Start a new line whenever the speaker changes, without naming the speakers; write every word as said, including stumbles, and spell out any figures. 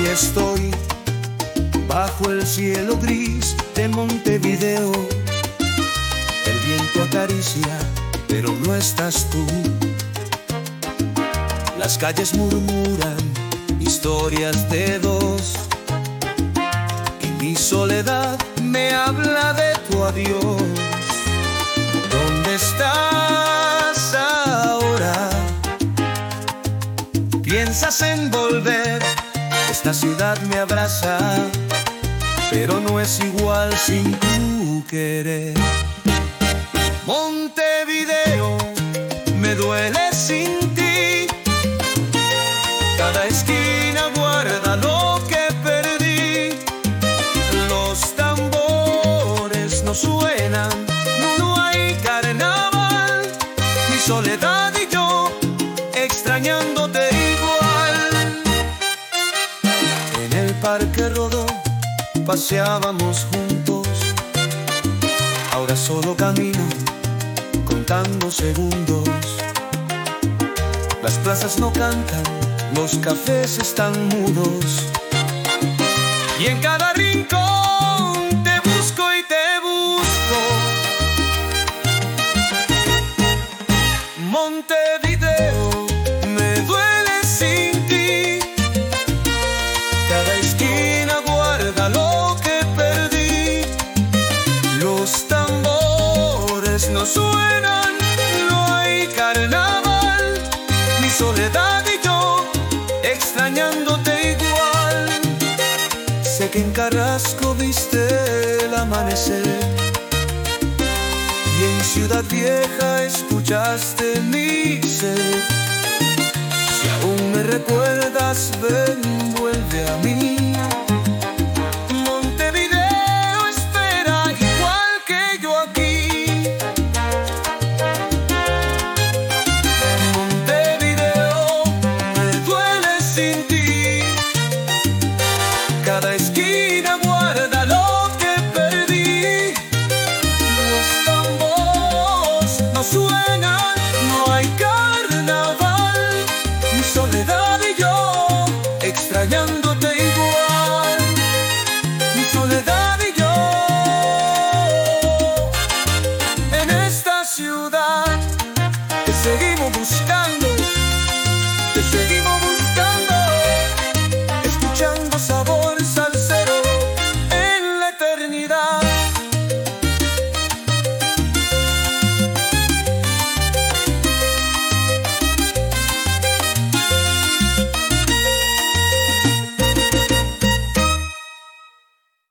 estoy bajo el cielo gris de Montevideo. El viento acaricia, pero no estás tú. Las calles murmuran historias de dos, y mi soledad me habla de tu adiós. ¿Dónde estás ahora? ¿Piensas en volver? Esta ciudad me abraza, pero no es igual sin tu querer. Montevideo, me duele sin ti. Cada esquina guarda lo que perdí. Los tambores no suenan, no hay carnaval. Mi soledad y yo, extrañándote igual. En el Parque Rodó paseábamos juntos. Ahora solo camino contando segundos. Las plazas no cantan, los cafés están mudos, y en cada rincón te busco y te busco. Montevideo, me duele sin ti. Cada esquina guarda lo que perdí. Los tambores no suenan, no hay carnaval. Mi soledad y yo, extrañándote igual. Sé que en Carrasco viste el amanecer, y en Ciudad Vieja escuchaste mi sed. Si aún me recuerdas, ven, vuelve a mí.